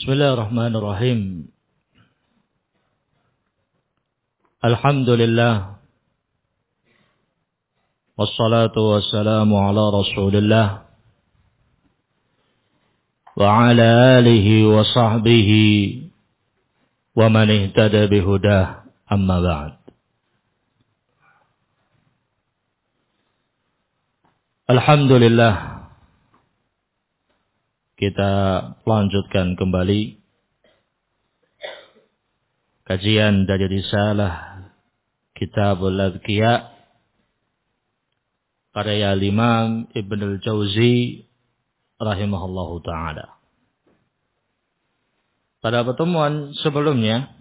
Bismillahirrahmanirrahim. Alhamdulillah. Wassalatu wassalamu ala Rasulillah wa ala alihi wa sahbihi wa man ihtada bihudah, amma ba'd. Alhamdulillah, kita lanjutkan kembali kajian dari risalah Kitabul Adqiya karya Imam Ibnul Jauzi rahimahullahu ta'ala. Pada pertemuan sebelumnya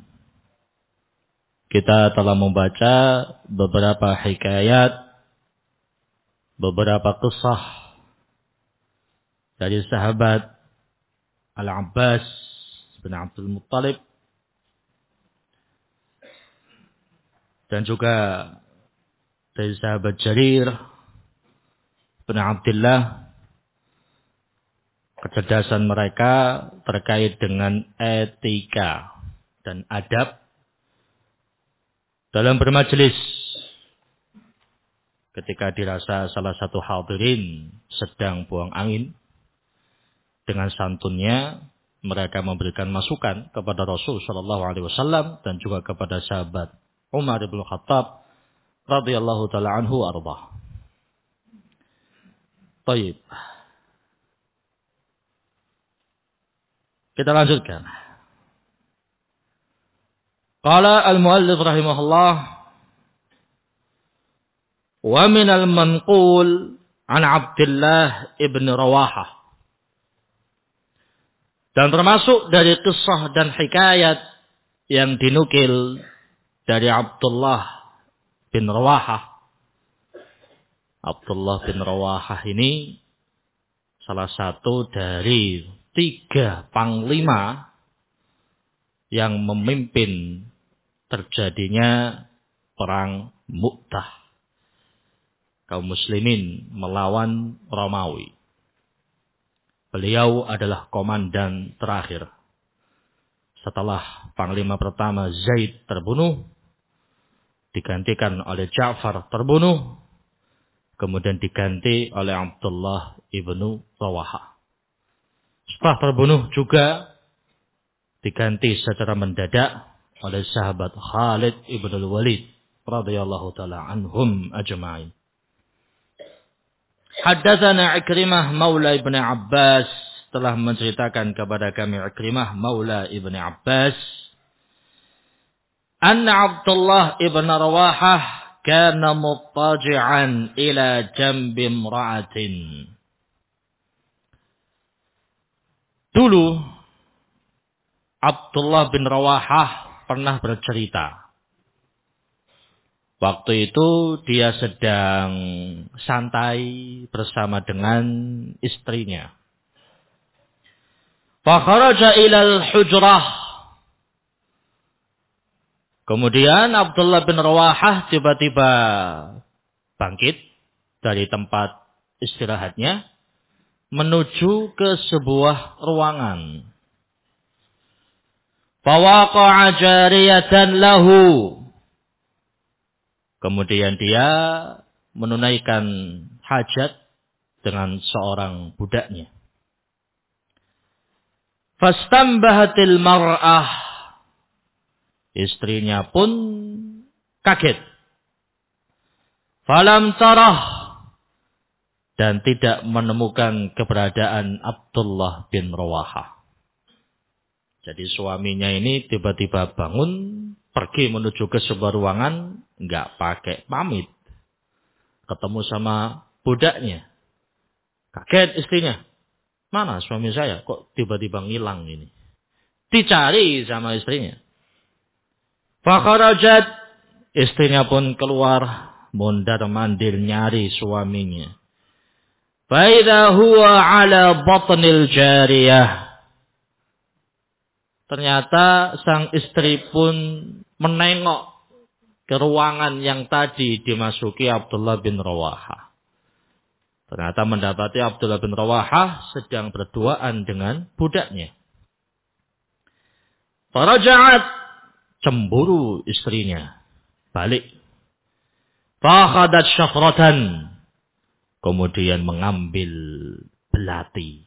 kita telah membaca beberapa hikayat, beberapa kisah dari sahabat Al-Abbas bin Abdul Muttalib dan juga dari sahabat Jarir bin Abdullah, kecerdasan mereka terkait dengan etika dan adab dalam bermajelis. Ketika dirasa salah satu hadirin sedang buang angin, dengan santunnya mereka memberikan masukan kepada Rasul sallallahu alaihi wasallam dan juga kepada sahabat Umar bin Khattab radhiyallahu taala anhu arda. Baik. Kita lanjutkan. Qala al-muallif rahimahullah, wa min al-manqul an Abdullah ibn Rawahah. Dan termasuk dari kisah dan hikayat yang dinukil dari Abdullah bin Rawahah. Abdullah bin Rawahah ini salah satu dari 3 panglima yang memimpin terjadinya perang Mu'tah, kaum muslimin melawan Romawi. Beliau adalah komandan terakhir. Setelah panglima pertama Zaid terbunuh, digantikan oleh Ja'far terbunuh, kemudian diganti oleh Abdullah ibnu Rawahah. Setelah terbunuh juga diganti secara mendadak oleh sahabat Khalid ibn al-Walid radhiyallahu taala anhum ajma'in. Haddatsana Ikrimah maula Ibnu Abbas, telah menceritakan kepada kami Ikrimah maula Ibnu Abbas, anna Abdullah ibn Rawahah kana muttaji'an ila jambi imra'atin. Dulu Abdullah bin Rawahah pernah bercerita. Waktu itu dia sedang santai bersama dengan istrinya. Fa kharaja ilal hujrah. Kemudian Abdullah bin Rawahah tiba-tiba bangkit dari tempat istirahatnya menuju ke sebuah ruangan. Fa waqa'a jariyatan lahu. Kemudian dia menunaikan hajat dengan seorang budaknya. Fastambahatil mar'ah. Istrinya pun kaget. Falam tarah. Dan tidak menemukan keberadaan Abdullah bin Rawahah. Jadi suaminya ini tiba-tiba bangun, pergi menuju ke sebuah ruangan, enggak pakai pamit. Ketemu sama budaknya. Kaget istrinya. Mana suami saya? Kok tiba-tiba ngilang ini? Dicari sama istrinya. Fakharajat. Istrinya pun keluar, mondar-mandir nyari suaminya. Faidha huwa ala batnil jariyah. Ternyata sang istri pun menengok ke ruangan yang tadi dimasuki Abdullah bin Rawahah. Ternyata mendapati Abdullah bin Rawahah sedang berduaan dengan budaknya. Faraja'at, cemburu istrinya, balik. Fakhadat syafratan, kemudian mengambil belati,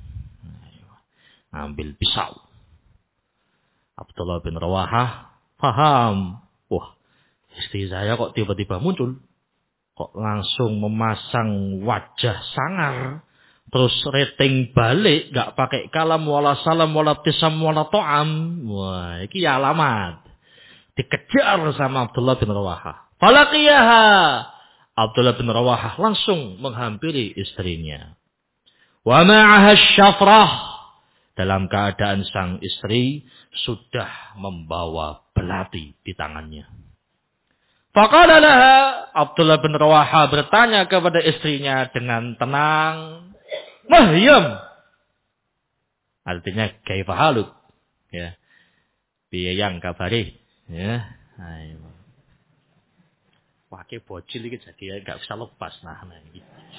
ambil pisau. Abdullah bin Rawahah paham, wah, istri saya kok tiba-tiba muncul, kok langsung memasang wajah sangar, terus rating balik, gak pakai kalam wala salam wala tisam wala to'am. Wah, ini alamat. Dikejar sama Abdullah bin Rawahah. Falaqiyaha. Abdullah bin Rawahah langsung menghampiri istrinya. Wa ma'aha syafrah. Dalam keadaan sang istri sudah membawa belati di tangannya. Faqala laha, Abdullah bin Rawahah bertanya kepada istrinya dengan tenang, Mahyam. Artinya kaifa haluk, ya. Piye yang kabari, ya. Ayo. Wah, ke bocil iki jadi enggak bisa lepas nah iki.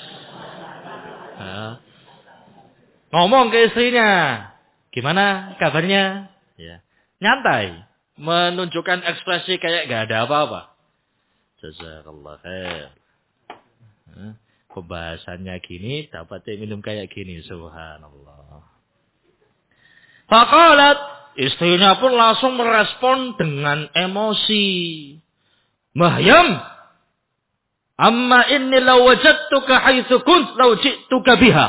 Ngomong ke istrinya, gimana kabarnya? Ya. Nyantai, menunjukkan ekspresi kayak enggak ada apa-apa. Jazakallah khair. Pembahasannya gini, dapatnya minum kayak gini, subhanallah. Faqalat, istrinya pun langsung merespon dengan emosi. Mahyam, amma inni law wajadtuka haitsu kunt law ji'tuka biha.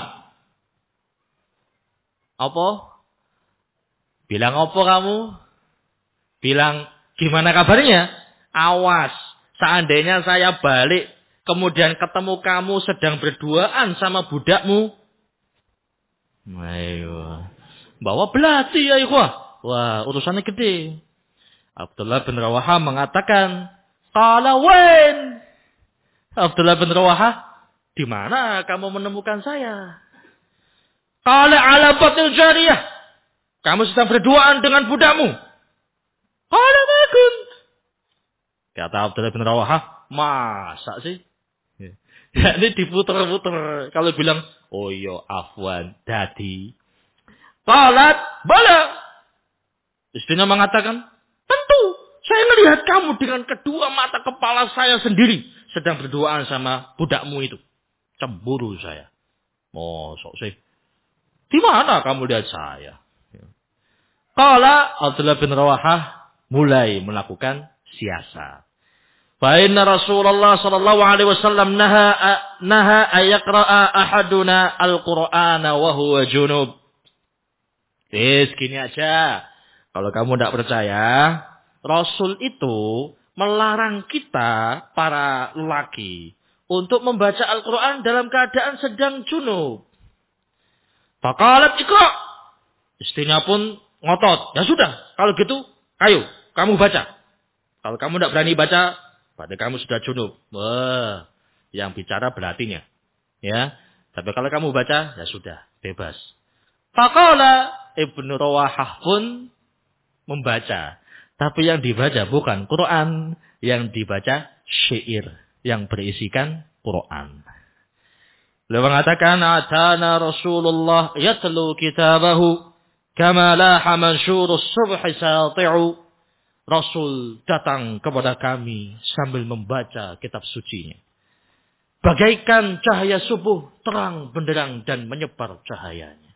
Apa? Bilang apa kamu? Bilang gimana kabarnya? Awas, seandainya saya balik kemudian ketemu kamu sedang berduaan sama budakmu. Ayo. Bawa belati ya ikhwah. Wah, urusannya gede. Abdullah bin Rawahah mengatakan, qala wain. Abdullah bin Rawahah, di mana kamu menemukan saya? Qala ala batil jariyah. Kamu sedang berduaan dengan budakmu. Qala ma kunt. Kata Abdullah bin Rawahah, masa sih? Ya, ini diputer-puter. Kalau bilang, oh iya afwan, dadi. Qalat, bala. Istrinya mengatakan, tentu. Saya melihat kamu dengan kedua mata kepala saya sendiri. Sedang berduaan sama budakmu itu. Cemburu saya. Mosok sih. Di mana kamu lihat saya? Qala, Abdullah bin Rawahah mulai melakukan siasat. Fa inna Rasulullah sallallahu alaihi wasallam naha ayaqra'a ahaduna al-Qur'ana wa huwa junub. Gini aja. Kalau kamu tidak percaya, Rasul itu melarang kita para lelaki untuk membaca Al-Qur'an dalam keadaan sedang junub. Faqalat iqra. Istrinya pun ngotot. Ya sudah, kalau gitu, ayo kamu baca. Kalau kamu tidak berani baca, berarti kamu sudah junub. Wah, yang bicara belatinya. Ya. Tapi kalau kamu baca, ya sudah, bebas. Faqala Ibnu Rawahah pun membaca. Tapi yang dibaca bukan Quran. Yang dibaca syair. Yang berisikan Quran. Beliau mengatakan, Atana Rasulullah yatlu kitabahu. Kama laha mansyurus subhi sati'u. Rasul datang kepada kami sambil membaca kitab sucinya. Bagaikan cahaya subuh terang benderang dan menyebar cahayanya.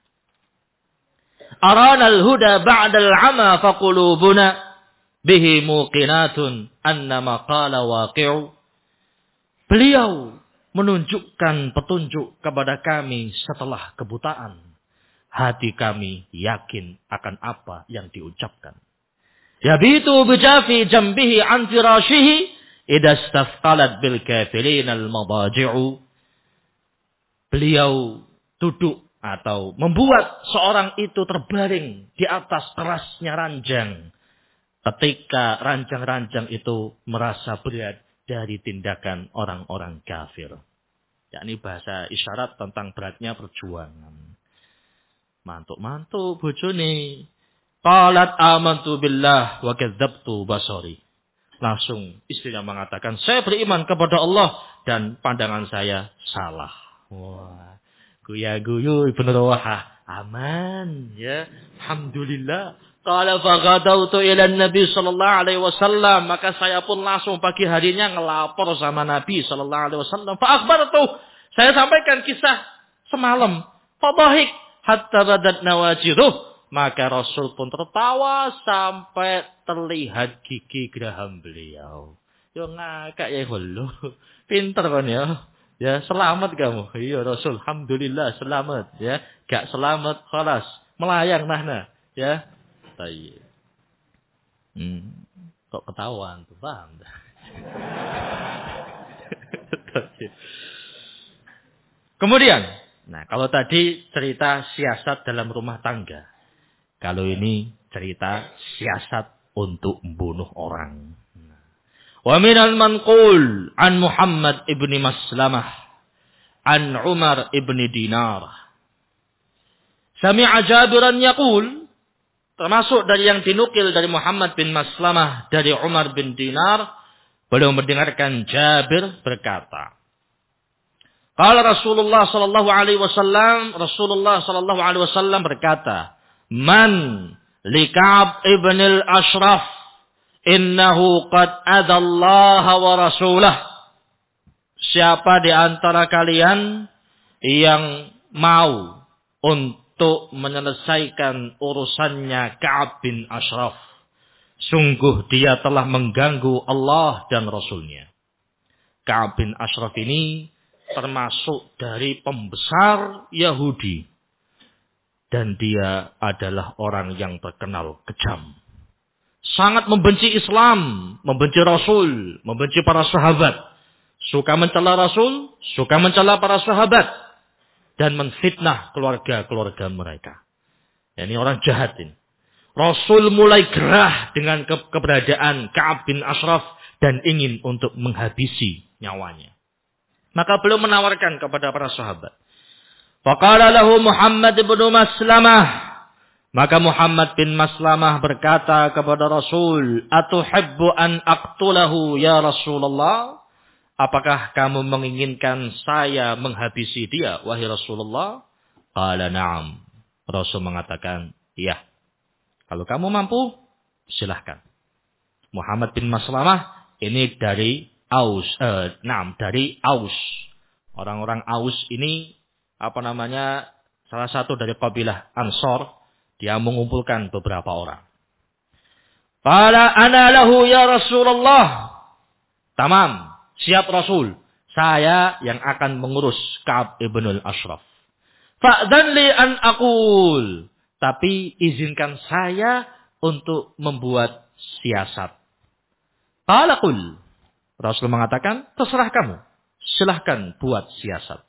Aranal huda ba'dal ama faqulubuna bihi muqinatun annama qala waqi'u. Beliau menunjukkan petunjuk kepada kami setelah kebutaan. Hati kami yakin akan apa yang diucapkan. Yabitu bijafi jambihi an firashihi idastafqalat bil kafirin al madaji'u. Beliau duduk atau membuat seorang itu terbaring di atas kerasnya ranjang ketika ranjang-ranjang itu merasa berat dari tindakan orang-orang kafir. Yakni bahasa isyarat tentang beratnya perjuangan. Mantuk-mantuk bojone. Qalat amantu billah wa kadzabtu basari. Langsung istrinya mengatakan, saya beriman kepada Allah dan pandangan saya salah. Wah, guya-guyu Ibnu Rawahah. Aman ya. Alhamdulillah. Qala faghadawtu ila Nabi sallallahu alaihi wasallam, maka saya pun langsung pagi harinya ngelapor sama Nabi sallallahu alaihi wasallam. Fa akhbartu, saya sampaikan kisah semalam. Fadhahik hatta badat nawajiruh, maka Rasul pun tertawa sampai terlihat gigi geraham beliau. Yo ngakak ya hulu. Pinter kan ya. Ya, selamat kamu. Iya Rasul, alhamdulillah selamat ya. Gak selamat khalas, melayang nahna ya. Tayyib. Kok ketahuan tuh, paham? Kemudian, nah kalau tadi cerita siasat dalam rumah tangga. Kalau ini cerita siasat untuk membunuh orang. Wa minal manqul an Muhammad ibni Maslamah an Umar ibni Dinar. Sami'a Jabiran yaqul, termasuk dari yang dinukil dari Muhammad bin Maslamah dari Umar bin Dinar, beliau mendengarkan Jabir berkata, qala Rasulullah sallallahu alaihi wasallam berkata, man li Ka'ab ibn al-Ashraf innahu qad adallaha wa rasulah. Siapa di antara kalian yang mau untuk menyelesaikan urusannya Ka'ab bin Ashraf, sungguh dia telah mengganggu Allah dan Rasulnya. Ka'ab bin Ashraf ini termasuk dari pembesar Yahudi. Dan dia adalah orang yang terkenal kejam. Sangat membenci Islam, membenci Rasul, membenci para sahabat. Suka mencela Rasul, suka mencela para sahabat. Dan menfitnah keluarga-keluarga mereka. Ini orang jahat ini. Rasul mulai gerah dengan keberadaan Ka'ab bin Ashraf dan ingin untuk menghabisi nyawanya. Maka beliau menawarkan kepada para sahabat. Faqala lahu Muhammad bin Maslamah. Maka Muhammad bin Maslamah berkata kepada Rasul, atuhibbu an aqtulahu ya Rasulullah? Apakah kamu menginginkan saya menghabisi dia, wahai Rasulullah? Qala na'am. Rasul mengatakan, iya. Kalau kamu mampu, silahkan. Muhammad bin Maslamah ini dari Aus. Dari Aus. Orang-orang Aus ini salah satu dari kabilah Ansor, dia mengumpulkan beberapa orang. Qala ana lahu ya Rasulullah. Tamam, siap Rasul. Saya yang akan mengurus Ka'ab ibn al-Ashraf. Fa'dhan li an aqul. Tapi izinkan saya untuk membuat siasat. Qala qul. Rasul mengatakan, terserah kamu. Silahkan buat siasat.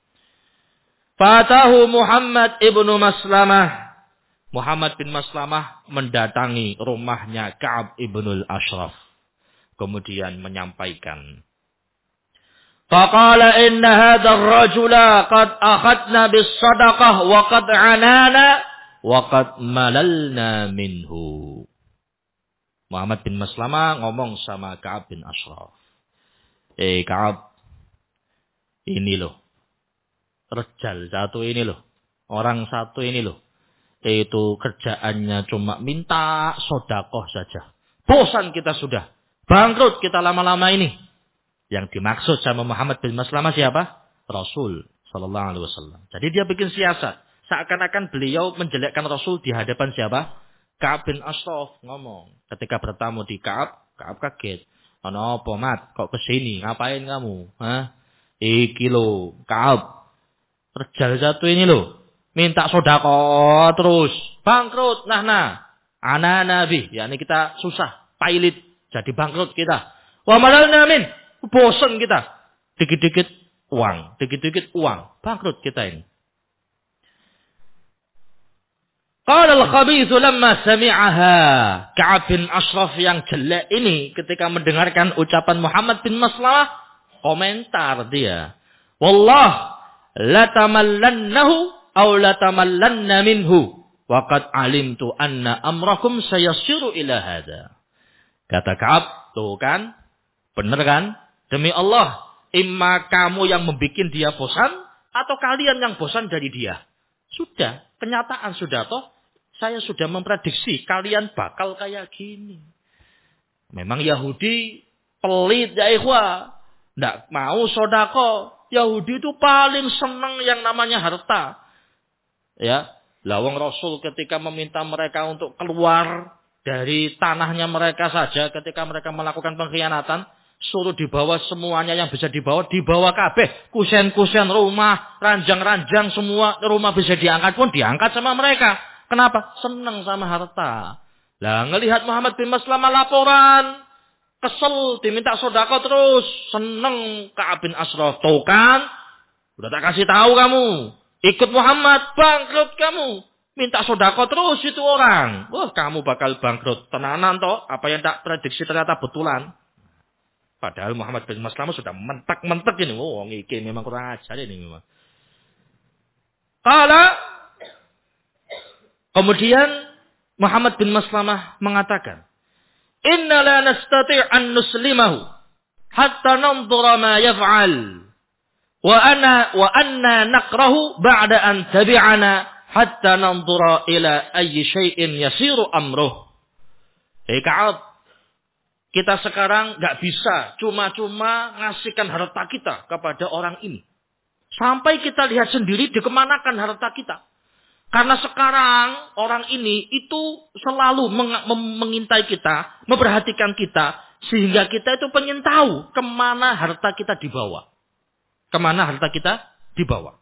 Fatahu Muhammad ibnu Maslamah. Muhammad bin Maslamah mendatangi rumahnya Ka'ab ibn al-Ashraf. Kemudian menyampaikan. Faqala inna hadha ar-rajula qad akhadna bis-sadaqah wa qad anana wa qad malalna minhu. Muhammad bin Maslamah ngomong sama Ka'ab bin Ashraf. Ka'ab, ini loh. Rejal satu ini loh. Orang satu ini loh. Itu kerjaannya cuma minta sodakoh saja. Bosan kita sudah. Bangkrut kita lama-lama ini. Yang dimaksud sama Muhammad bin Maslamah siapa? Rasul sallallahu alaihi wasallam. Jadi dia bikin siasat. Seakan-akan beliau menjelekkan Rasul di hadapan siapa? Ka'ab bin Ashraf ngomong. Ketika bertamu di Ka'ab, Ka'ab kaget. Ano apa mat? Kok kesini? Ngapain kamu? Hah? Iki lo, Ka'ab. Rejal satu ini loh. Minta sodako terus. Bangkrut. Nah. Ana nabi. Yani kita susah. Pailit. Jadi bangkrut kita. Wa malalna min. Bosan kita. Dikit-dikit uang. Dikit-dikit uang. Bangkrut kita ini. Qala al-khabithu lamma sami'aha. Ka'ab bin Ashraf yang jelek ini ketika mendengarkan ucapan Muhammad bin Maslamah, komentar dia. Wallah latamallannahu aw latamallanna minhu wa qad alimtu anna amrakum sayassiru ila hadha. Kata Ka'ab, tuh kan? Benar kan? Demi Allah, imma kamu yang membikin dia bosan atau kalian yang bosan dari dia. Sudah, kenyataan sudah toh. saya sudah memprediksi kalian bakal kayak gini. Memang Yahudi pelit ya ikhwah. Nggak mau sodako. Yahudi itu paling senang yang namanya harta. Ya, lawang Rasul ketika meminta mereka untuk keluar dari tanahnya mereka saja ketika mereka melakukan pengkhianatan. Suruh dibawa semuanya yang bisa dibawa kabeh. Kusen-kusen rumah, ranjang-ranjang semua rumah bisa diangkat pun diangkat sama mereka. Kenapa? Senang sama harta. Lah ngelihat Muhammad bin Maslamah laporan, kesel diminta sodako terus, seneng Ka'ab bin Ashraf. Tuh kan, udah tak kasih tahu kamu, ikut Muhammad bangkrut kamu. Minta sodako terus itu orang. Wah kamu bakal bangkrut. Tenanan toh, apa yang tak prediksi ternyata betulan. Padahal Muhammad bin Maslamah sudah mentek-mentek ini. Oh, iki memang kurang ajar ini memang. Kemudian Muhammad bin Maslamah mengatakan, "Inna la nastati' an nuslimahu hatta nanzura ma yaf'al. Wa anna nakrahu ba'da an tabi'ana hatta nanzura ila ayyi syai'in yasiru amruh." Ka'ab, kita sekarang nggak bisa cuma-cuma ngasihkan harta kita kepada orang ini. Sampai kita lihat sendiri dikemanakan harta kita. Karena sekarang orang ini itu selalu mengintai kita, memperhatikan kita. Sehingga kita itu pengen tahu kemana harta kita dibawa. Kemana harta kita dibawa.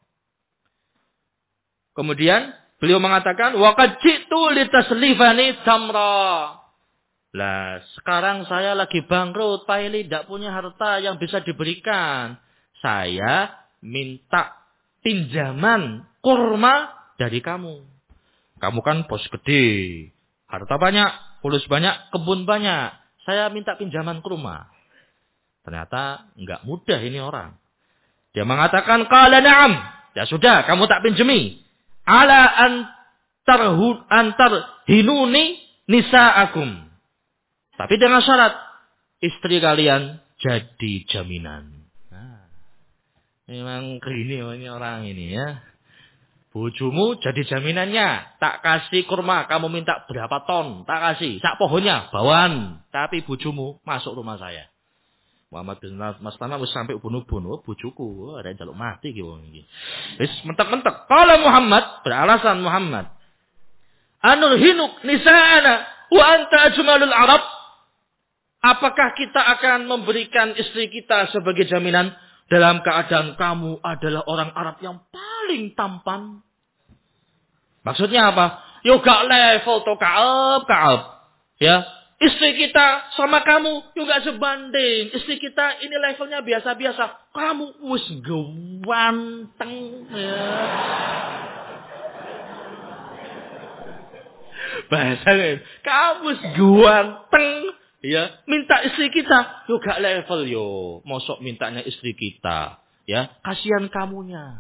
Kemudian beliau mengatakan, وَقَدْ جِئْتُ لِتَسْلِفَنِي تَمْرًا. Lah, sekarang saya lagi bangkrut, Pak Eli tidak punya harta yang bisa diberikan. Saya minta pinjaman kurma dari kamu. Kamu kan bos gede, harta banyak, fulus banyak, kebun banyak. Saya minta pinjaman kurma. Ternyata enggak mudah ini orang. Dia mengatakan, qala na'am. Ya sudah, kamu tak pinjemi. Ala antar hinuni nisa'akum. Tapi dengan syarat, istri kalian jadi jaminan. Nah, memang gini ini orang ini ya. Bojomu jadi jaminannya. Tak kasih kurma, kamu minta berapa ton, tak kasih. Sak pohonnya, bawaan. Tapi bojomu masuk rumah saya. Muhammad bin Maslamah sampai bunuh-bunuh, bojoku. Ada yang jaluk mati gitu. Wis mentek-mentek. Kalau Muhammad, beralasan Muhammad. Anurhinuk nisa'ana wa anta ajmalul Arab. Apakah kita akan memberikan istri kita sebagai jaminan dalam keadaan kamu adalah orang Arab yang paling tampan? Maksudnya apa? Yo gak level to Ka'ab. Ya, istri kita sama kamu juga sebanding. Istri kita ini levelnya biasa-biasa. Kamu wis ganteng ya. Bahasanya kamu wis ganteng. Ya, minta istri kita, yo gak level yo. Mosok mintanya istri kita, ya, kasihan kamunya.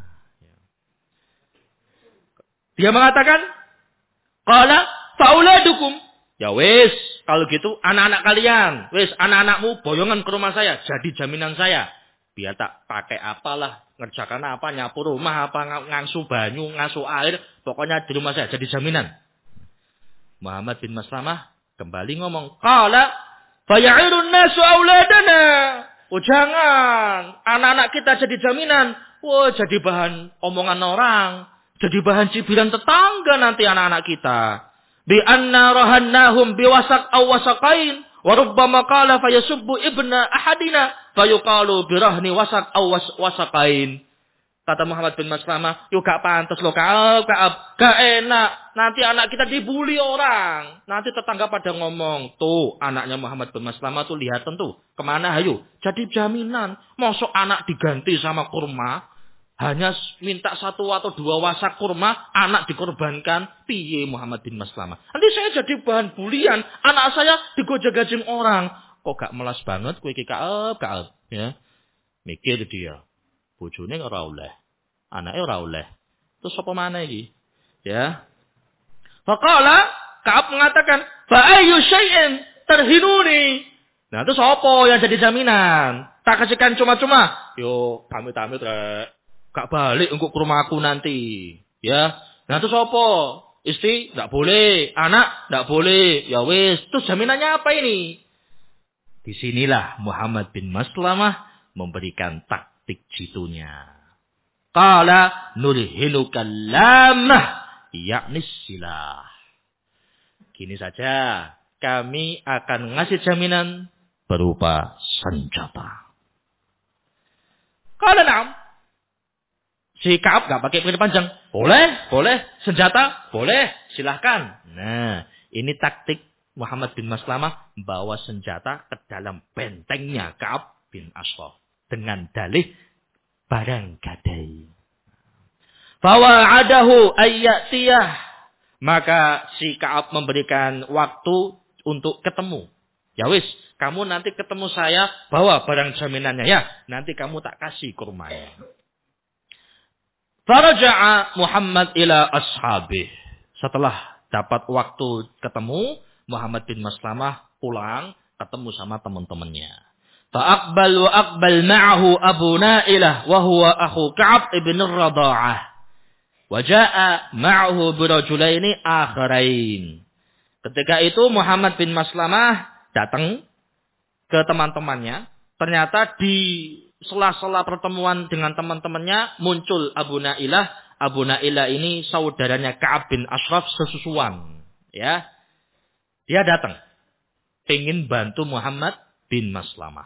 Dia mengatakan, qala fauladukum. Ya wis, kalau gitu anak-anak kalian, wis anak-anakmu boyongan ke rumah saya, jadi jaminan saya. Biar tak pakai apalah, ngerjakan apa, nyapu rumah apa, ngasuh banyu, ngasuh air, pokoknya di rumah saya jadi jaminan. Muhammad bin Maslamah kembali ngomong, qala faya'irun nasu auladana. Oh jangan, anak-anak kita jadi jaminan. Wah, jadi bahan omongan orang, jadi bahan cibiran tetangga nanti anak-anak kita. Bi anna rahannahum biwasak aw wasaqain wa rubbama qala fayasubbu ibna ahadina fayuqalu birahni wasak aw wasaqain. Kata Muhammad bin Maslamah, yuk gak pantas loh Ka'ab. Gak enak. Nanti anak kita dibully orang. Nanti tetangga pada ngomong. Tuh anaknya Muhammad bin Maslamah tuh lihat tentu. Kemana hayu? Jadi jaminan. Mosok anak diganti sama kurma. Hanya minta 1 atau 2 wasak kurma. Anak dikorbankan. Piye Muhammad bin Maslamah. Nanti saya jadi bahan bulian. Anak saya digojek-gajeng orang. Kok gak melas banget kowe iki Ka'ab. Ya. Mikir dia. Bojone ora oleh, anake ora oleh. Terus apa maneh iki? Ya. Faqala Ka'ab mengatakan, "Fa ayyu syai'in tarhinuni?" Nah, terus apa yang jadi jaminan? Tak kasihkan cuma-cuma. Yo, pamit-pamit rek. Gak balik engko ke rumahku nanti. Ya. Nah, terus apa? Istri enggak boleh, anak enggak boleh. Ya wis, terus jaminannya apa ini? Disinilah Muhammad bin Maslamah memberikan taktik jitunya. Qala nulhinuka lamah yakni silah. Gini saja, kami akan ngasih jaminan berupa senjata. Qala na'am. Si Ka'ab gak pakai pikir panjang. Boleh, boleh. Senjata, boleh. Silahkan. Nah, ini taktik Muhammad bin Maslamah membawa senjata ke dalam bentengnya Ka'ab bin Ashraf. Dengan dalih barang gadai. Fawa'adahu ayyatiyah. Maka si Ka'ab memberikan waktu untuk ketemu. Ya wis, kamu nanti ketemu saya, bawa barang jaminannya ya. Nanti kamu tak kasih kurmanya. Faraja'a Muhammad ila ashabih. Setelah dapat waktu ketemu, Muhammad bin Maslamah pulang ketemu sama teman-temannya. Fa'aqbal wa aqbal ma'ahu Abu Na'ilah wa huwa akhu Ka'ab ibn Radha'ah. Wa ja'a ma'ahu birajulaini akharain. Ketika itu Muhammad bin Maslamah datang ke teman-temannya. Ternyata di sela-sela pertemuan dengan teman-temannya muncul Abu Na'ilah. Abu Na'ilah ini saudaranya Ka'ab bin Ashraf sesusuan. Ya, dia datang. Pengen bantu Muhammad bin Maslamah.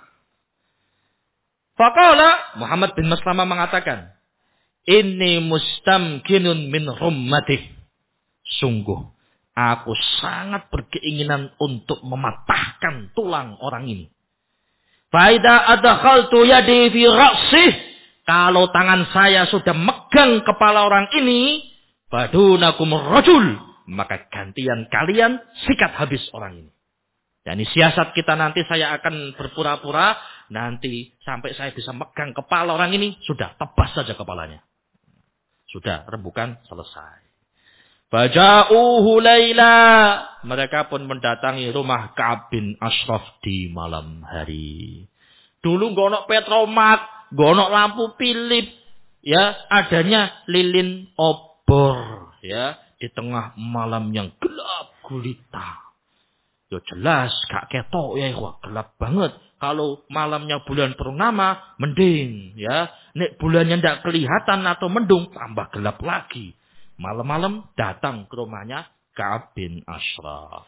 Faqala Muhammad bin Maslamah mengatakan, "Inni mustamkinun min rummatih." Sungguh, aku sangat berkeinginan untuk mematahkan tulang orang ini. Faida adkhaltu yadi fi ra'sih. Kalau tangan saya sudah megang kepala orang ini, badunakum rajul, maka gantian kalian sikat habis orang ini. Dan siasat kita nanti saya akan berpura-pura nanti sampai saya bisa megang kepala orang ini, sudah tebas saja kepalanya. Sudah rembukan selesai. Faja'uhu laila. Mereka pun mendatangi rumah Ka'ab bin Ashraf di malam hari. Dulu nggak ono petromak, nggak ono lampu pilip, ya, adanya lilin obor, ya, di tengah malam yang gelap gulita. Ya jelas gak ketok ya, wah gelap banget. Kalau malamnya bulan purnama, mending, ya. Nek bulannya ndak kelihatan atau mendung, tambah gelap lagi. Malam-malam datang ke rumahnya Ka'ab bin Ashraf.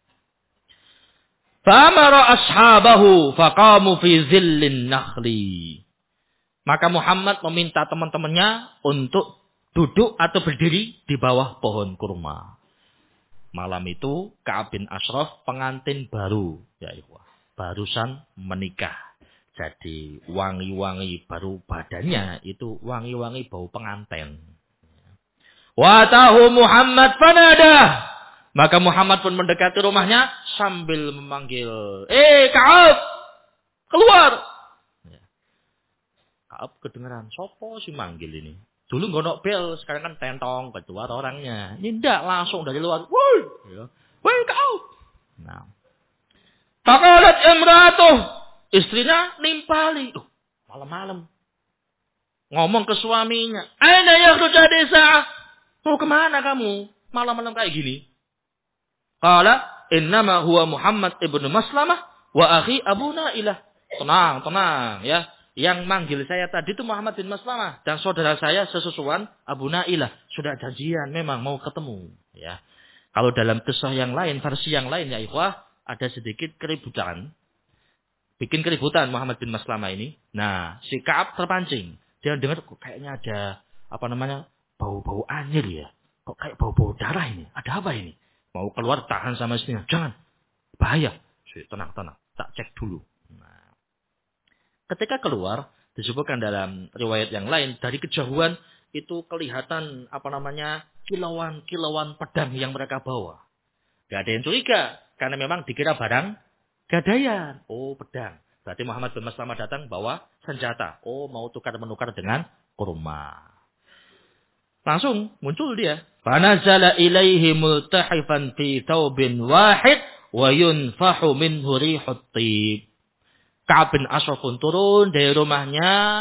Fa'amara ashabahu faqamu fi zillin nakhli. Maka Muhammad meminta teman-temannya untuk duduk atau berdiri di bawah pohon kurma. Malam itu Ka'ab bin Ashraf pengantin baru, ya ikhwah, barusan menikah. Jadi wangi-wangi baru badannya itu wangi-wangi bau pengantin. Wa tahu Muhammad fanadah. Maka Muhammad pun mendekati rumahnya sambil memanggil, Ka'ab, keluar. Ka'ab kedengaran, sopo si manggil ini. Dulu nggak ada bel, sekarang kan tentong keluar orangnya. Ini tidak langsung dari luar. Woi, woi Ka'ab. Nah, faqalat imratuh, istrinya nimpali. Malam-malam ngomong ke suaminya, aina yakhruj desa? Mau kemana kamu malam-malam kayak gini? Qala innama huwa Muhammad ibnu Maslamah wa akhi Abu Na'ilah. Tenang, tenang ya. Yang manggil saya tadi itu Muhammad bin Maslamah dan saudara saya sesusuan Abu Na'ilah. Sudah janjian memang mau ketemu, ya. Kalau dalam kisah yang lain, versi yang lain ya ikhwah, ada sedikit keributan. Bikin keributan Muhammad bin Maslamah ini. Nah, si Ka'ab terpancing. Dia dengar kok kayaknya ada bau-bau anyir ya. Kok kayak bau-bau darah ini? Ada apa ini? Mau keluar tahan sama istrinya. Jangan. Bahaya. Tenang. Tak cek dulu. Nah, ketika keluar, disebutkan dalam riwayat yang lain, dari kejauhan itu kelihatan kilauan-kilauan pedang yang mereka bawa. Gak ada yang curiga. Karena memang dikira barang gadaian. Oh, pedang. Berarti Muhammad bin Maslamah datang bawa senjata. Oh, mau tukar-menukar dengan kurma. Langsung muncul dia. Fanazala ilaihi multahifan fi thawbin wahid wa yunfahu minhu rihut tib. Ka'ab bin Ashraf pun turun dari rumahnya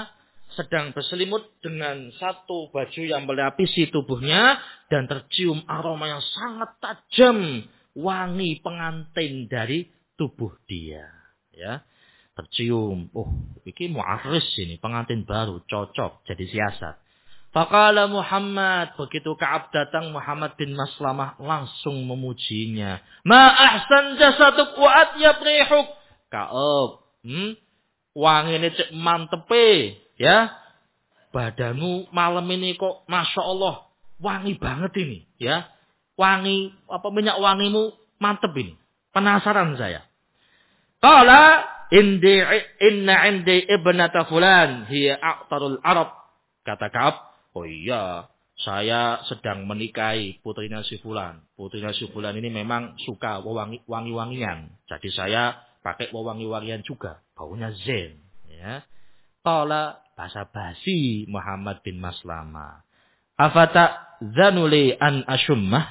sedang berselimut dengan satu baju yang melapisi tubuhnya dan tercium aroma yang sangat tajam, wangi pengantin dari tubuh dia. Ya, tercium. Oh, ini mu'arris ini, pengantin baru, cocok jadi siasat. Faqala Muhammad, begitu Ka'ab datang, Muhammad bin Maslamah langsung memujinya. Ma ahsan jasaduk wa atyab rihuk. Ka'ab, wangi ini cek mantepe, ya. Badanmu malam ini kok Masya Allah wangi banget ini, ya. Wangi, minyak wangimu mantep ini. Penasaran saya. Qala inna indi ibnata fulan hiya aqtarul Arab. Kata Ka'ab, oh iya, saya sedang menikahi putrinya si fulan. Putrinya si fulan ini memang suka wangi-wangian. Jadi saya pakai wangi-wangian juga, baunya zen, ya. Qala basa-basi Muhammad bin Maslamah. Afata zanuli an asyummah.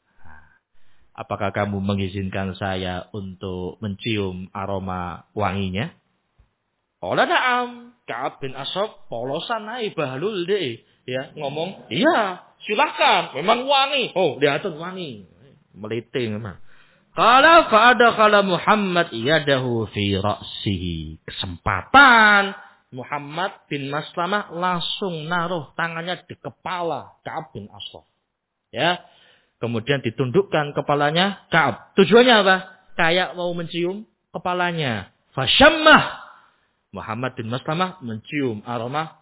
Apakah kamu mengizinkan saya untuk mencium aroma wanginya? Qala na'am. Ka'ab bin Ashraf polosan naik bahlul deh. Ya, ngomong, iya silakan. Memang wangi. Oh, lihatlah wangi. Meliting memang. Qala fa'adakhala Muhammad yadahu fi ra'sihi. Kesempatan Muhammad bin Maslamah langsung naruh tangannya di kepala Ka'ab bin Ashraf. Ya. Kemudian ditundukkan kepalanya Ka'ab. Tujuannya apa? Kayak mau mencium kepalanya. Fasyammah. Muhammad bin Maslamah mencium aroma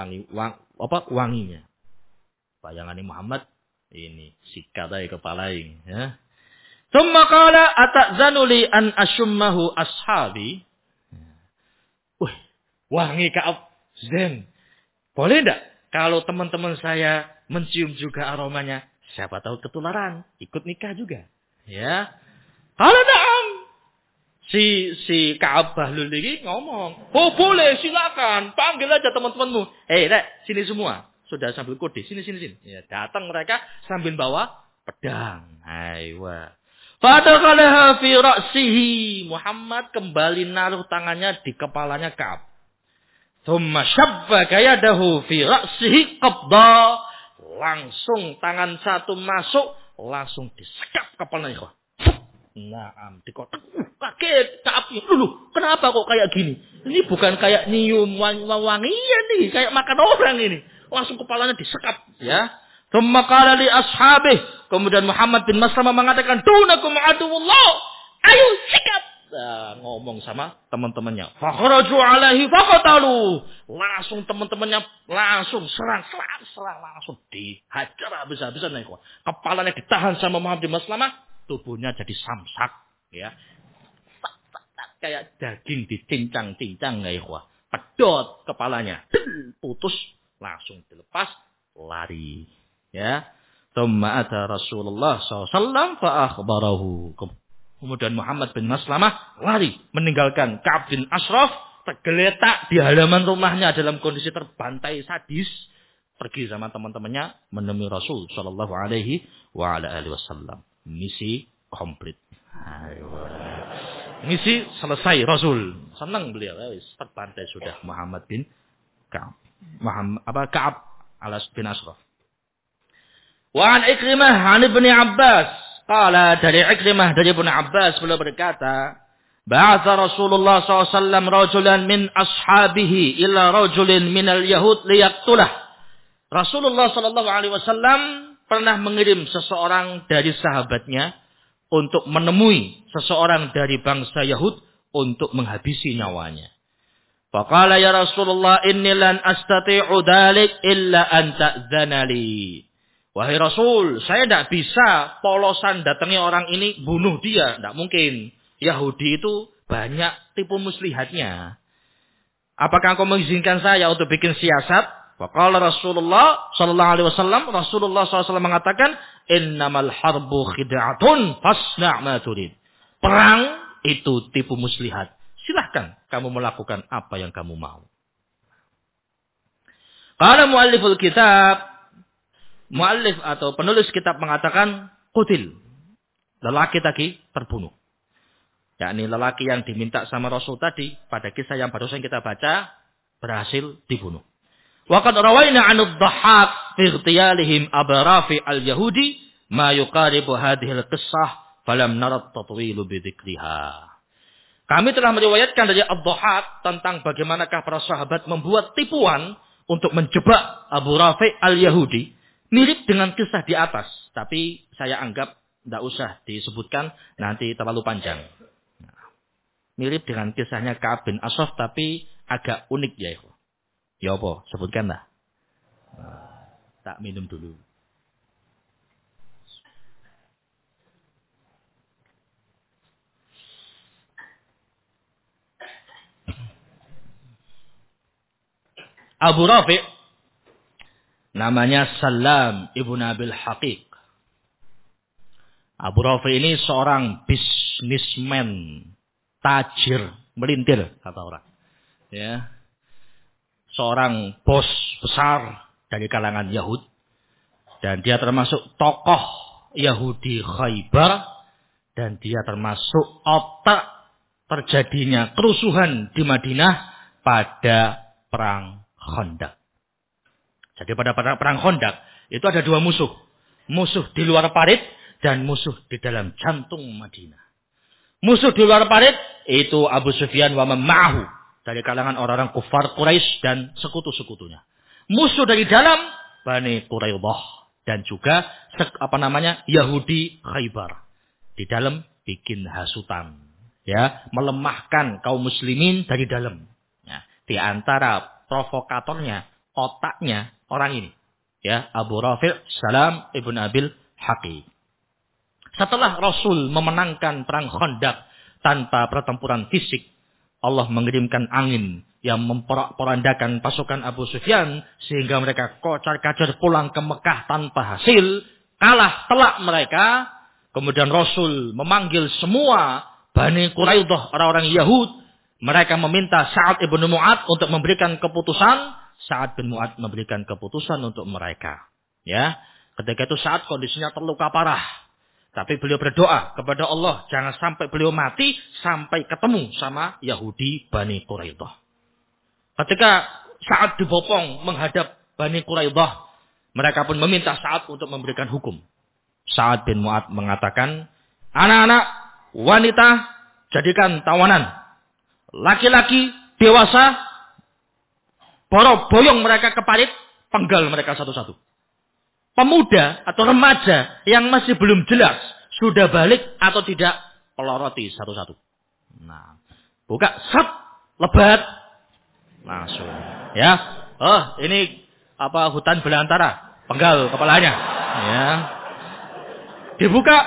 wanginya. Bayangannya Muhammad ini sikat dari kepala ini, ya. Tsumma qala ata'zanu li an asyummahu ashabi. Wih, wangi Ka'ab zen. Boleh enggak kalau teman-teman saya mencium juga aromanya? Siapa tahu ketularan, ikut nikah juga. Ya. Kalau na'am. Si Ka'ab Bahlul ini ngomong, oh boleh silakan, panggil aja teman-temanmu. Rek, sini semua. Sudah sambil kode, sini. Ya, datang mereka sambil bawa pedang. Aywa. Fadakalaha fi ra'sihi. Muhammad kembali naruh tangannya di kepalanya Ka'ab. Thumma shabbaka yadahu fi ra'sihi qabda. Langsung tangan satu masuk, langsung disekap kepalanya. Naam, dikotak. Kaget Ka'ab. Dulu, kenapa kok kayak gini? Ini bukan kayak nyium wangian nih, kayak makan orang ini. Langsung kepalanya disekap, ya. Tsumma qala li ashabih. Kemudian Muhammad bin Maslamah mengatakan, "Dunakum aduwullah." Ayo sikap. Ngomong sama teman-temannya. Fakhraju alaihi faqatalu. Langsung teman-temannya langsung serang langsung dihajar habis-habisan nih. Kepalanya ditahan sama Muhammad bin Maslamah, tubuhnya jadi samsak, ya. Kayak daging dicincang-cincang ya ikhwah. Pedot kepalanya. Putus langsung dilepas lari, ya. Tsumma ata Rasulullah SAW fa akhbarahu. Kemudian Muhammad bin Maslamah lari meninggalkan Ka'ab bin Ashraf, tergeletak di halaman rumahnya dalam kondisi terbantai sadis, pergi sama teman-temannya menemui Rasul sallallahu alaihi wasallam. Misi komplit. Misi selesai, Rasul senang beliau, terbantai sudah Muhammad bin Ka'ab. Ka'ab bin Ashraf. Wa an Ikrimah an Ibnu Abbas. Qala dari Ikrimah dari Ibnu Abbas beliau berkata, ba'atha Rasulullah SAW rajulan min ashabihi ila rajulin minal Yahud liyaqtulah. Rasulullah SAW pernah mengirim seseorang dari sahabatnya untuk menemui seseorang dari bangsa Yahud untuk menghabisi nyawanya. Faqala ya Rasulullah inni lan astati'u dhalik illa an ta'dzana li. Wahai Rasul, saya tidak bisa polosan datangi orang ini, bunuh dia. Tidak mungkin. Yahudi itu banyak tipu muslihatnya. Apakah engkau mengizinkan saya untuk bikin siasat? Faqala Rasulullah sallallahu alaihi wasallam, Rasulullah SAW mengatakan, innamal harbu khid'atun fasna' ma turid. Perang itu tipu muslihat. Silahkan kamu melakukan apa yang kamu mau. Qala mualliful kitab, muallif atau penulis kitab mengatakan qutil. Lelaki tadi terbunuh. Yakni lelaki yang diminta sama Rasul tadi pada kisah yang barusan kita baca berhasil dibunuh. Wa qad rawaina 'an ad-Dhahhak fi ightiyalihim Aba Rafi' al-Yahudi ma yuqaribu hadhihi al-qissah falam nara at-tatwil bi dzikriha. Kami telah meriwayatkan dari ad-Dhahhak tentang bagaimanakah para sahabat membuat tipuan untuk menjebak Abu Rafi' al-Yahudi, mirip dengan kisah di atas, tapi saya anggap tidak usah disebutkan, nanti terlalu panjang. Mirip dengan kisahnya Ka'ab bin Ashraf, tapi agak unik ya. Ya apa? Sebutkanlah. Tak minum dulu. Abu Rafi' namanya Salam ibn Abil Haqiq. Abu Rafi' ini seorang bisnismen, tajir, melintir kata orang. Ya. Seorang bos besar dari kalangan Yahud. Dan dia termasuk tokoh Yahudi Khaybar. Dan dia termasuk otak terjadinya kerusuhan di Madinah pada perang Khandaq. Jadi pada perang Khandaq itu ada dua musuh. Musuh di luar parit dan musuh di dalam jantung Madinah. Musuh di luar parit itu Abu Sufyan wa ma'ahu. Dari kalangan orang-orang kufar Quraisy dan sekutu-sekutunya. Musuh dari dalam Bani Quraidah dan juga Yahudi Khaybar. Di dalam bikin hasutan, ya, melemahkan kaum muslimin dari dalam. Ya, di antara provokatornya, otaknya orang ini, ya, Abu Rafi' Salam ibn Abil Haqiq. Setelah Rasul memenangkan perang Khandaq tanpa pertempuran fisik, Allah mengirimkan angin yang memporak-porandakan pasukan Abu Sufyan sehingga mereka kocar-kacir pulang ke Mekah tanpa hasil, kalah telak mereka. Kemudian Rasul memanggil semua Bani Quraidah, orang-orang Yahud. Mereka meminta Sa'ad ibn Mu'ad untuk memberikan keputusan. Sa'ad bin Mu'ad memberikan keputusan untuk mereka. Ya, ketika itu Sa'ad kondisinya terluka parah. Tapi beliau berdoa kepada Allah, jangan sampai beliau mati sampai ketemu sama Yahudi Bani Quraidah. Ketika Sa'ad dibopong menghadap Bani Quraidah, mereka pun meminta Sa'ad untuk memberikan hukum. Sa'ad bin Mu'ad mengatakan, anak-anak, wanita, jadikan tawanan. Laki-laki, dewasa, boyong mereka ke parit, penggal mereka satu-satu. Pemuda atau remaja yang masih belum jelas sudah balik atau tidak, peloroti satu-satu. Nah, buka, lebat, langsung. Ya, ini hutan belantara, penggal kepalanya. Ya, dibuka,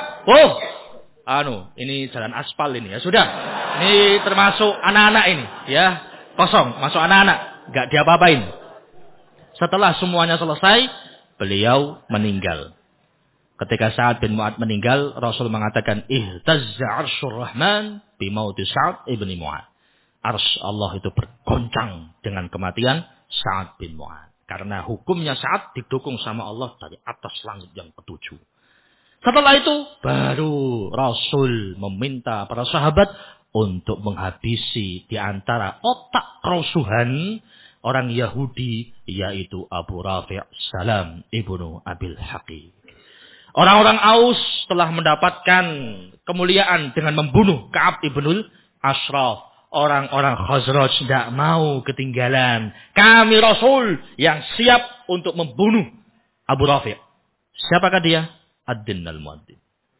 ini jalan aspal ini ya sudah. Ini termasuk anak-anak ini, ya, kosong, masuk anak-anak, nggak diapa-apain. Setelah semuanya selesai, beliau meninggal. Ketika Sa'ad bin Mu'ad meninggal, Rasul mengatakan, ihtazza arsyur rahman bimauti Sa'ad ibn Mu'ad. Arsy Allah itu bergoncang dengan kematian Sa'ad bin Mu'ad. Karena hukumnya Sa'ad didukung sama Allah dari atas langit yang ketujuh. Setelah itu, baru Rasul meminta para sahabat untuk menghabisi di antara otak kerusuhan orang Yahudi, yaitu Abu Rafi' Salam ibnu Abil Haqiq. Orang-orang Aus telah mendapatkan kemuliaan dengan membunuh Ka'ab ibnul Ashraf. Orang-orang Khazraj tidak mau ketinggalan. Kami Rasul yang siap untuk membunuh Abu Rafi'. Siapakah dia? Ad-Din al-Mu'addin.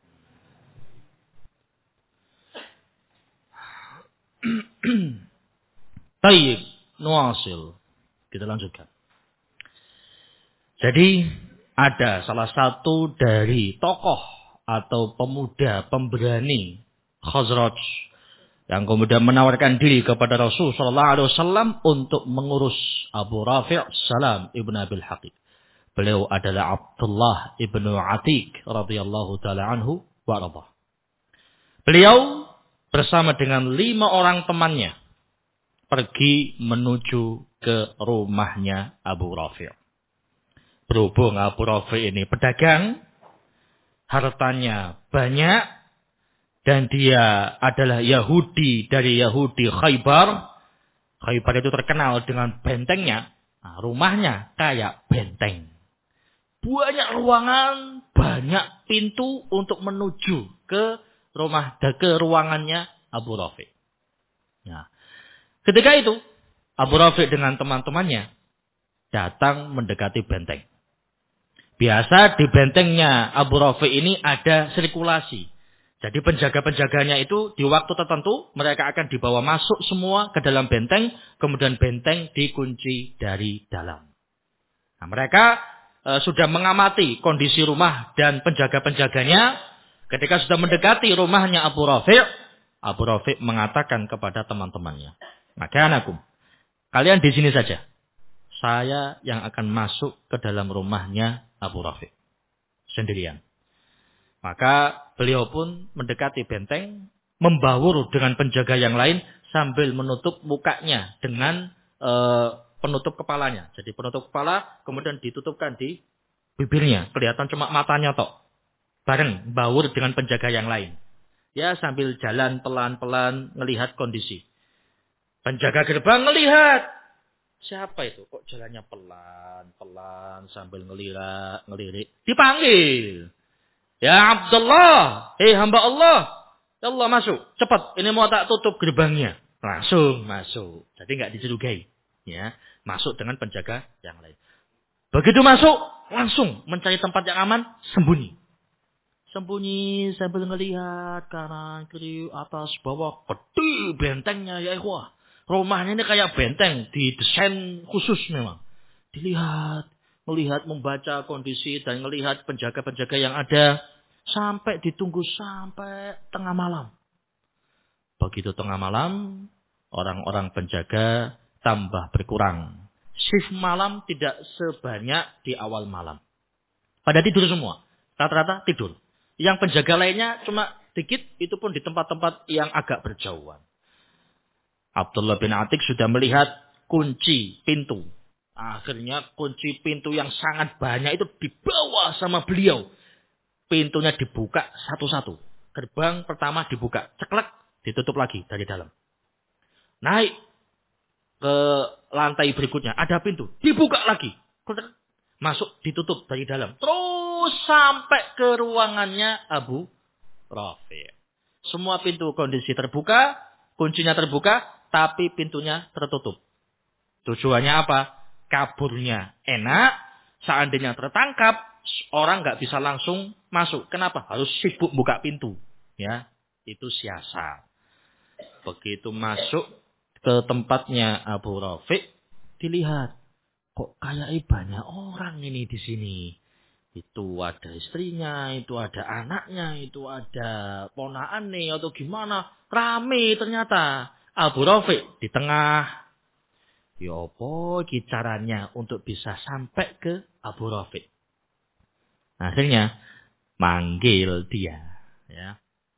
Tayyib, nuasil. Kita lanjutkan. Jadi ada salah satu dari tokoh atau pemuda pemberani Khazraj yang kemudian menawarkan diri kepada Rasul sallallahu alaihi wasallam untuk mengurus Abu Rafi' Salam ibn Abil Haqiq. Beliau adalah Abdullah ibnu Atiq radhiyallahu taala anhu wa radha. Beliau bersama dengan 5 orang temannya pergi menuju ke rumahnya Abu Rafi'. Berhubung Abu Rafi' ini pedagang, hartanya banyak, dan dia adalah Yahudi dari Yahudi Khaybar, Khaybar itu terkenal dengan bentengnya. Nah, rumahnya kayak benteng. Banyak ruangan, banyak pintu untuk menuju ke ruangannya Abu Rafi. Nah, ketika itu Abu Rafi dengan teman-temannya datang mendekati benteng. Biasa di bentengnya Abu Rafi ini ada sirkulasi. Jadi penjaga-penjaganya itu di waktu tertentu mereka akan dibawa masuk semua ke dalam benteng. Kemudian benteng dikunci dari dalam. Nah, mereka sudah mengamati kondisi rumah dan penjaga-penjaganya. Ketika sudah mendekati rumahnya Abu Rafi mengatakan kepada teman-temannya. Maka anakku, kalian di sini saja. Saya yang akan masuk ke dalam rumahnya Abu Rafi. Sendirian. Maka beliau pun mendekati benteng. Membaur dengan penjaga yang lain. Sambil menutup mukanya dengan penutup kepalanya. Jadi penutup kepala kemudian ditutupkan di bibirnya. Kelihatan cuma matanya tok. Bareng baur dengan penjaga yang lain. Ya sambil jalan pelan-pelan melihat kondisi. Penjaga gerbang melihat. Siapa itu? Kok jalannya pelan-pelan sambil ngelirik. Dipanggil. Ya Abdullah. Hei hamba Allah. Ya Allah masuk. Cepat. Ini mau tak tutup gerbangnya. Langsung masuk. Jadi nggak dicurigai. Ya. Masuk dengan penjaga yang lain. Begitu masuk. Langsung mencari tempat yang aman. Sembunyi. Sembunyi sambil ngelihat kanan, kiri, atas, bawah. Gede bentengnya ya ikhwah. Rumahnya ini kayak benteng, didesain khusus memang. Dilihat, melihat, membaca kondisi dan melihat penjaga-penjaga yang ada. Sampai ditunggu sampai tengah malam. Begitu tengah malam, orang-orang penjaga tambah berkurang. Shift malam tidak sebanyak di awal malam. Pada tidur semua. Rata-rata tidur. Yang penjaga lainnya cuma dikit, itu pun di tempat-tempat yang agak berjauhan. Abdullah bin Atik sudah melihat kunci pintu. Akhirnya kunci pintu yang sangat banyak itu dibawa sama beliau. Pintunya dibuka satu-satu. Gerbang pertama dibuka. Ceklek, ditutup lagi dari dalam. Naik ke lantai berikutnya. Ada pintu. Dibuka lagi. Masuk, ditutup dari dalam. Terus sampai ke ruangannya Abu Rafi. Semua pintu kondisi terbuka. Kuncinya terbuka. Tapi pintunya tertutup. Tujuannya apa? Kaburnya enak. Seandainya tertangkap, orang nggak bisa langsung masuk. Kenapa? Harus sibuk buka pintu. Ya, itu siasat. Begitu masuk ke tempatnya Abu Rafi, dilihat kok kayak banyak orang ini di sini. Itu ada istrinya, itu ada anaknya, itu ada ponakannya atau gimana? Rame ternyata. Abu Rafi di tengah. Ya apa caranya untuk bisa sampai ke Abu Rafi? Akhirnya manggil dia. Ya.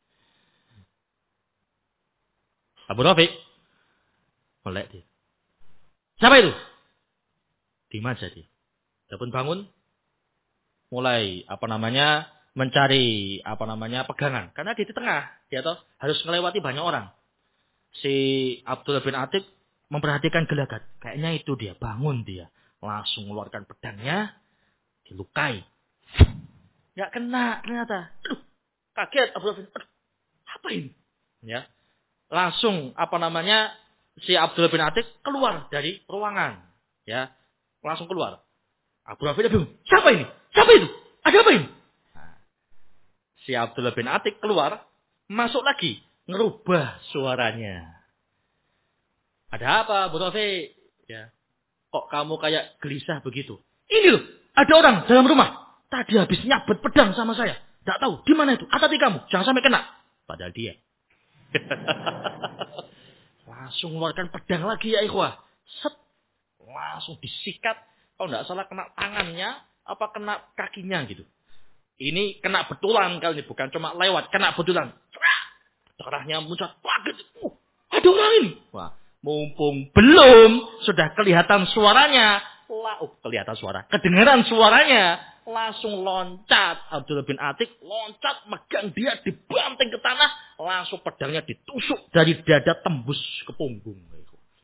Abu Rafi melek dia. Siapa itu? Diam aja dia. Dia pun bangun. Mulai mencari pegangan. Karena di tengah dia harus melewati banyak orang. Si Abdullah bin Atik memperhatikan gelagat. Kayaknya itu dia. Bangun dia. Langsung mengeluarkan pedangnya. Dilukai. Nggak kena ternyata. Aduh, kaget Abdullah bin Atik. Apa ini? Ya. Langsung si Abdullah bin Atik keluar dari ruangan. Ya. Langsung keluar. Abu Rafi bingung. Siapa ini? Siapa itu? Ada apa ini? Nah, si Abdullah bin Atik keluar. Masuk lagi. Ngerubah suaranya. Ada apa, Abu Rafi? Ya. Kok kamu kayak gelisah begitu? Ini loh. Ada orang dalam rumah. Tadi habis nyabet pedang sama saya. Tidak tahu. Di mana itu? Hati-hati kamu. Jangan sampai kena. Padahal dia. Langsung mengeluarkan pedang lagi ya ikhwah. Set. Langsung disikat. Kalau tidak salah kena tangannya. Apa kena kakinya gitu. Ini kena betulan kali ini. Bukan cuma lewat. Kena betulan. Darahnya muncrat. Ada orang ini. Wah, mumpung belum. Sudah kelihatan suaranya. Kelihatan suara. Kedengaran suaranya. Langsung loncat. Abdullah bin Atik loncat. Megang dia. Dibanting ke tanah. Langsung pedangnya ditusuk. Dari dada tembus ke punggung.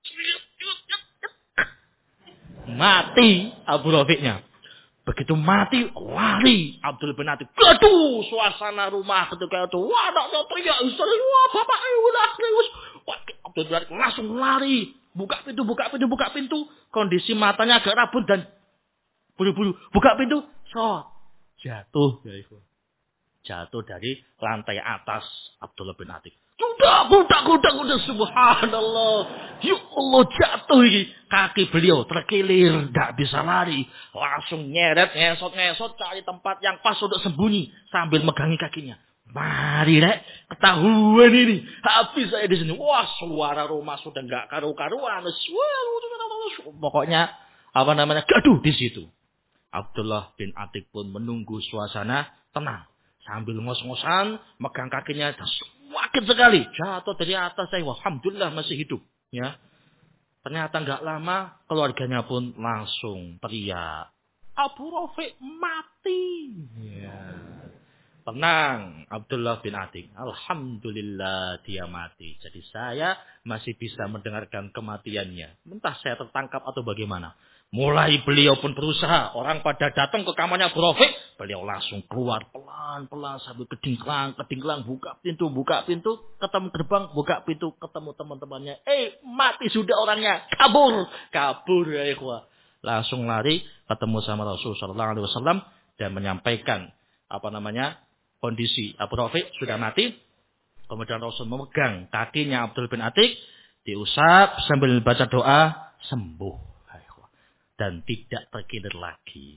Mati Abu Rafi'nya. Begitu mati, lari Abdul bin Atik. Aduh, suasana rumah ketika itu. Wah, anaknya teriak. Wah, bapak, udah. Wah, Abdul bin Atik langsung lari. Buka pintu. Kondisi matanya agak rabun dan buru-buru. Buka pintu. Jatuh. Jatuh dari lantai atas Abdullah bin Atik. Kuda, subhanallah. Ya Allah, jatuh ini. Kaki beliau terkilir, tidak bisa lari. Langsung nyeret, ngesot, cari tempat yang pas untuk sembunyi. Sambil megangi kakinya. Mari rek, ketahuan ini. Habis saya di sini. Wah, suara rumah sudah nggak karu-karuan. Pokoknya, gaduh di situ. Abdullah bin Atik pun menunggu suasana tenang. Sambil ngos-ngosan, megang kakinya, sakit sekali. Jatuh dari atas saya, alhamdulillah masih hidup. Ya, ternyata nggak lama, keluarganya pun langsung teriak. Abu Rafiq mati. Ya. Tenang, Abdullah bin Atik. Alhamdulillah dia mati. Jadi saya masih bisa mendengarkan kematiannya. Entah saya tertangkap atau bagaimana. Mulai beliau pun berusaha. Orang pada datang ke kamarnya Abu Rafiq. Beliau langsung keluar pelan-pelan sambil kedingklang. Buka pintu. Ketemu gerbang, buka pintu. Ketemu teman-temannya. Mati sudah orangnya. Kabur ya ikhwah. Langsung lari ketemu sama Rasulullah SAW. Dan menyampaikan kondisi Abu Rafiq sudah mati. Kemudian Rasul memegang kakinya Abdul bin Atik. Diusap sambil baca doa. Sembuh. Dan tidak terkilir lagi.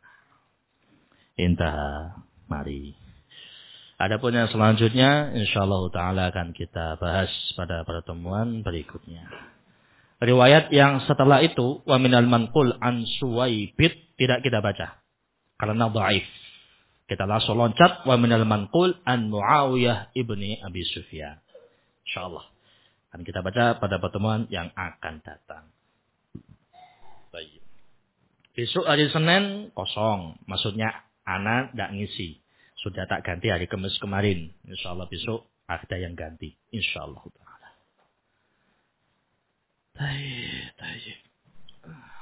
Intah, mari. Adapun yang selanjutnya, insyaallah taala akan kita bahas pada pertemuan berikutnya. Riwayat yang setelah itu, wa minal manqul an Suwaibit, tidak kita baca karena dhaif. Kita langsung loncat, wa minal manqul an Muawiyah ibni Abi Sufyan. Insyaallah akan kita baca pada pertemuan yang akan datang. Baik. Besok hari Senin kosong. Maksudnya anak tidak ngisi. Sudah tak ganti hari Kamis kemarin. InsyaAllah besok ada yang ganti. InsyaAllah. Tayyib.